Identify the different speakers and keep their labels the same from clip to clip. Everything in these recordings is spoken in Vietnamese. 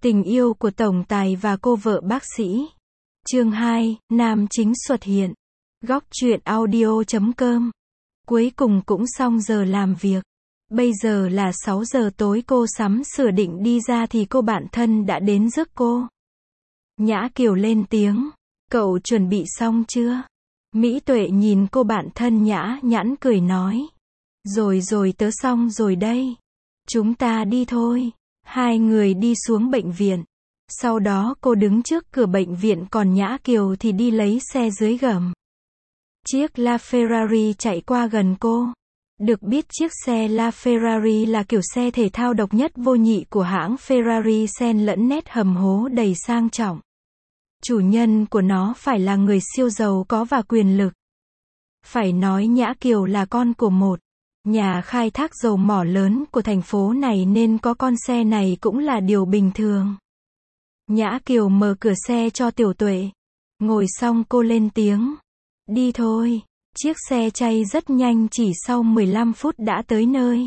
Speaker 1: Tình yêu của tổng tài và cô vợ bác sĩ. Chương 2, nam chính xuất hiện. Góc truyện audio.com. Cuối cùng cũng xong giờ làm việc. Bây giờ là 6 giờ tối, cô sắm sửa định đi ra thì cô bạn thân đã đến rước cô. Nhã Kiều lên tiếng. Cậu chuẩn bị xong chưa? Mỹ Tuệ nhìn cô bạn thân nhã nhãn cười nói. Rồi tớ xong rồi đây. Chúng ta đi thôi. Hai người đi xuống bệnh viện. Sau đó cô đứng trước cửa bệnh viện, còn Nhã Kiều thì đi lấy xe dưới gầm. Chiếc LaFerrari chạy qua gần cô. Được biết chiếc xe LaFerrari là kiểu xe thể thao độc nhất vô nhị của hãng Ferrari, xen lẫn nét hầm hố đầy sang trọng. Chủ nhân của nó phải là người siêu giàu có và quyền lực. Phải nói Nhã Kiều là con của một nhà khai thác dầu mỏ lớn của thành phố này, nên có con xe này cũng là điều bình thường. Nhã Kiều mở cửa xe cho Tiểu Tuệ. Ngồi xong cô lên tiếng. Đi thôi. Chiếc xe chạy rất nhanh, chỉ sau 15 phút đã tới nơi.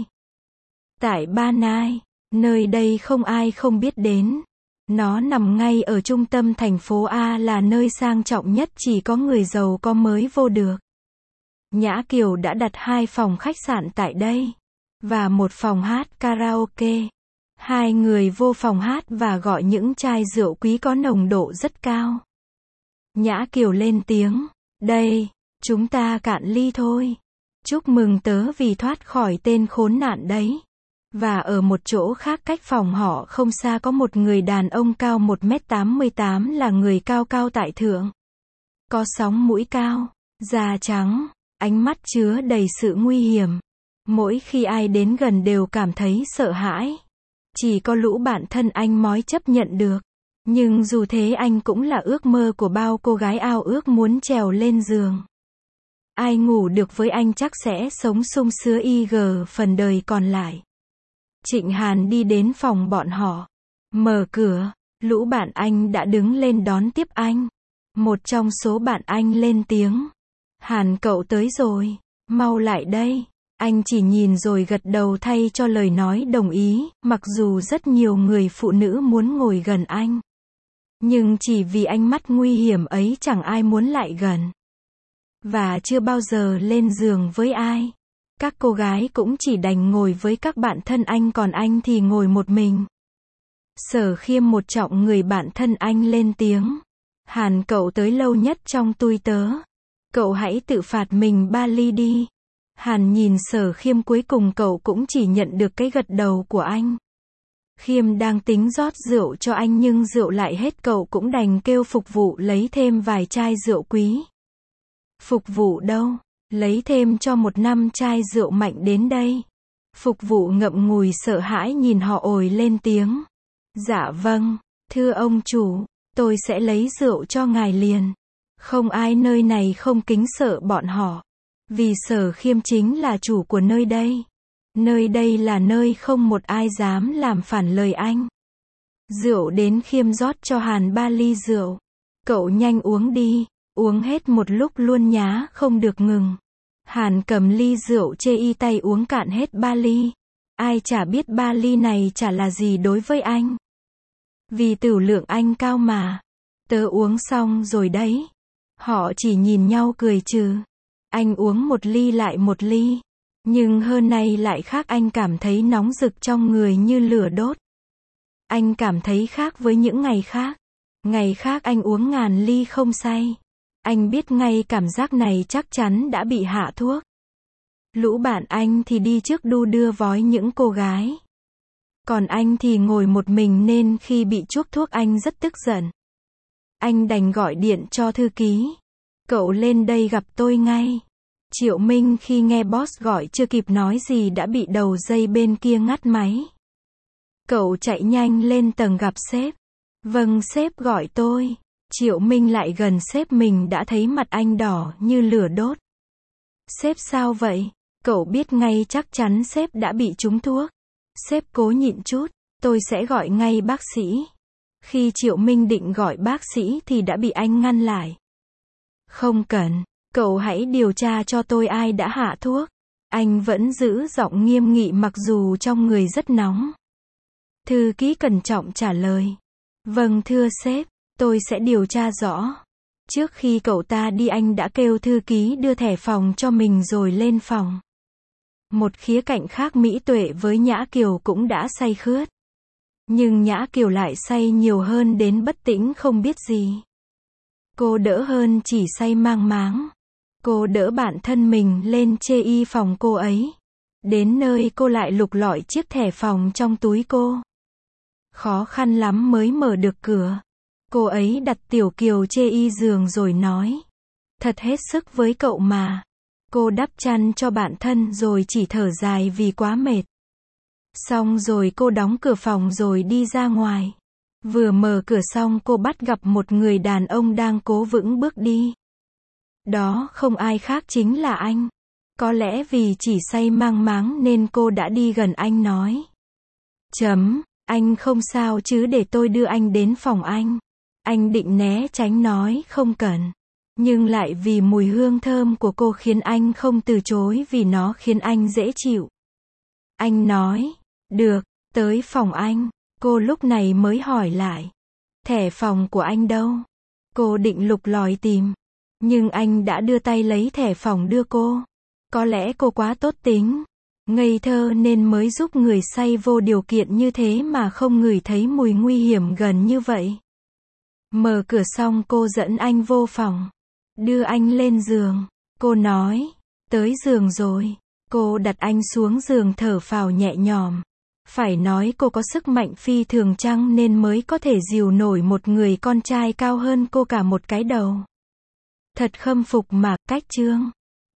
Speaker 1: Tại Ba Nai, nơi đây không ai không biết đến. Nó nằm ngay ở trung tâm thành phố A, là nơi sang trọng nhất, chỉ có người giàu có mới vô được. Nhã Kiều đã đặt 2 phòng khách sạn tại đây, và một phòng hát karaoke. Hai người vô phòng hát và gọi những chai rượu quý có nồng độ rất cao. Nhã Kiều lên tiếng. Đây, chúng ta cạn ly thôi. Chúc mừng tớ vì thoát khỏi tên khốn nạn đấy. Và ở một chỗ khác cách phòng họ không xa có một người đàn ông cao 1m88, là người cao cao tại thượng. Có sóng mũi cao, da trắng, ánh mắt chứa đầy sự nguy hiểm. Mỗi khi ai đến gần đều cảm thấy sợ hãi. Chỉ có lũ bạn thân anh mới chấp nhận được. Nhưng dù thế anh cũng là ước mơ của bao cô gái ao ước muốn trèo lên giường. Ai ngủ được với anh chắc sẽ sống sung sướng phần đời còn lại. Trịnh Hàn đi đến phòng bọn họ. Mở cửa, lũ bạn anh đã đứng lên đón tiếp anh. Một trong số bạn anh lên tiếng. Hàn cậu tới rồi, mau lại đây. Anh chỉ nhìn rồi gật đầu thay cho lời nói đồng ý, mặc dù rất nhiều người phụ nữ muốn ngồi gần anh. Nhưng chỉ vì ánh mắt nguy hiểm ấy chẳng ai muốn lại gần. Và chưa bao giờ lên giường với ai. Các cô gái cũng chỉ đành ngồi với các bạn thân anh, còn anh thì ngồi một mình. Sở Khiêm một trọng người bạn thân anh lên tiếng. Hàn cậu tới lâu nhất trong tui tớ. Cậu hãy tự phạt mình 3 ly đi. Hàn nhìn Sở Khiêm, cuối cùng cậu cũng chỉ nhận được cái gật đầu của anh. Khiêm đang tính rót rượu cho anh nhưng rượu lại hết, cậu cũng đành kêu phục vụ lấy thêm vài chai rượu quý. Phục vụ đâu? Lấy thêm cho 1 chai rượu mạnh đến đây. Phục vụ ngậm ngùi sợ hãi nhìn họ ồi lên tiếng. Dạ vâng, thưa ông chủ, tôi sẽ lấy rượu cho ngài liền. Không ai nơi này không kính sợ bọn họ. Vì Sở Khiêm chính là chủ của nơi đây. Nơi đây là nơi không một ai dám làm phản lời anh. Rượu đến, Khiêm rót cho Hàn 3 ly rượu. Cậu nhanh uống đi, uống hết một lúc luôn nhá, không được ngừng. Hàn cầm ly rượu chê y tay uống cạn hết 3 ly. Ai chả biết 3 ly này chả là gì đối với anh. Vì tửu lượng anh cao mà. Tớ uống xong rồi đấy. Họ chỉ nhìn nhau cười trừ. Anh uống 1 ly lại 1 ly. Nhưng hơn này lại khác, anh cảm thấy nóng rực trong người như lửa đốt. Anh cảm thấy khác với những ngày khác. Ngày khác anh uống ngàn ly không say. Anh biết ngay cảm giác này chắc chắn đã bị hạ thuốc. Lũ bạn anh thì đi trước đu đưa vói những cô gái. Còn anh thì ngồi một mình, nên khi bị chuốc thuốc anh rất tức giận. Anh đành gọi điện cho thư ký. Cậu lên đây gặp tôi ngay. Triệu Minh khi nghe boss gọi chưa kịp nói gì đã bị đầu dây bên kia ngắt máy. Cậu chạy nhanh lên tầng gặp sếp. Vâng, sếp gọi tôi. Triệu Minh lại gần sếp mình đã thấy mặt anh đỏ như lửa đốt. Sếp sao vậy? Cậu biết ngay chắc chắn sếp đã bị trúng thuốc. Sếp cố nhịn chút, tôi sẽ gọi ngay bác sĩ. Khi Triệu Minh định gọi bác sĩ thì đã bị anh ngăn lại. Không cần, cậu hãy điều tra cho tôi ai đã hạ thuốc. Anh vẫn giữ giọng nghiêm nghị mặc dù trong người rất nóng. Thư ký cẩn trọng trả lời. Vâng thưa sếp, tôi sẽ điều tra rõ. Trước khi cậu ta đi anh đã kêu thư ký đưa thẻ phòng cho mình rồi lên phòng. Một khía cạnh khác Mỹ Tuệ với Nhã Kiều cũng đã say khướt. Nhưng Nhã Kiều lại say nhiều hơn đến bất tỉnh không biết gì. Cô đỡ hơn chỉ say mang máng. Cô đỡ bạn thân mình lên chê y phòng cô ấy. Đến nơi cô lại lục lọi chiếc thẻ phòng trong túi cô. Khó khăn lắm mới mở được cửa. Cô ấy đặt Tiểu Kiều chê y giường rồi nói. Thật hết sức với cậu mà. Cô đắp chăn cho bạn thân rồi chỉ thở dài vì quá mệt. Xong rồi cô đóng cửa phòng rồi đi ra ngoài. Vừa mở cửa xong cô bắt gặp một người đàn ông đang cố vững bước đi. Đó không ai khác chính là anh. Có lẽ vì chỉ say mang máng nên cô đã đi gần anh nói. Anh không sao chứ, để tôi đưa anh đến phòng anh. Anh định né tránh nói không cần. Nhưng lại vì mùi hương thơm của cô khiến anh không từ chối vì nó khiến anh dễ chịu. Anh nói, được, tới phòng anh. Cô lúc này mới hỏi lại. Thẻ phòng của anh đâu? Cô định lục lọi tìm. Nhưng anh đã đưa tay lấy thẻ phòng đưa cô. Có lẽ cô quá tốt tính, ngây thơ nên mới giúp người say vô điều kiện như thế mà không ngửi thấy mùi nguy hiểm gần như vậy. Mở cửa xong cô dẫn anh vô phòng. Đưa anh lên giường. Cô nói, tới giường rồi. Cô đặt anh xuống giường thở phào nhẹ nhõm. Phải nói cô có sức mạnh phi thường chăng nên mới có thể dìu nổi một người con trai cao hơn cô cả một cái đầu. Thật khâm phục mà, cách chương.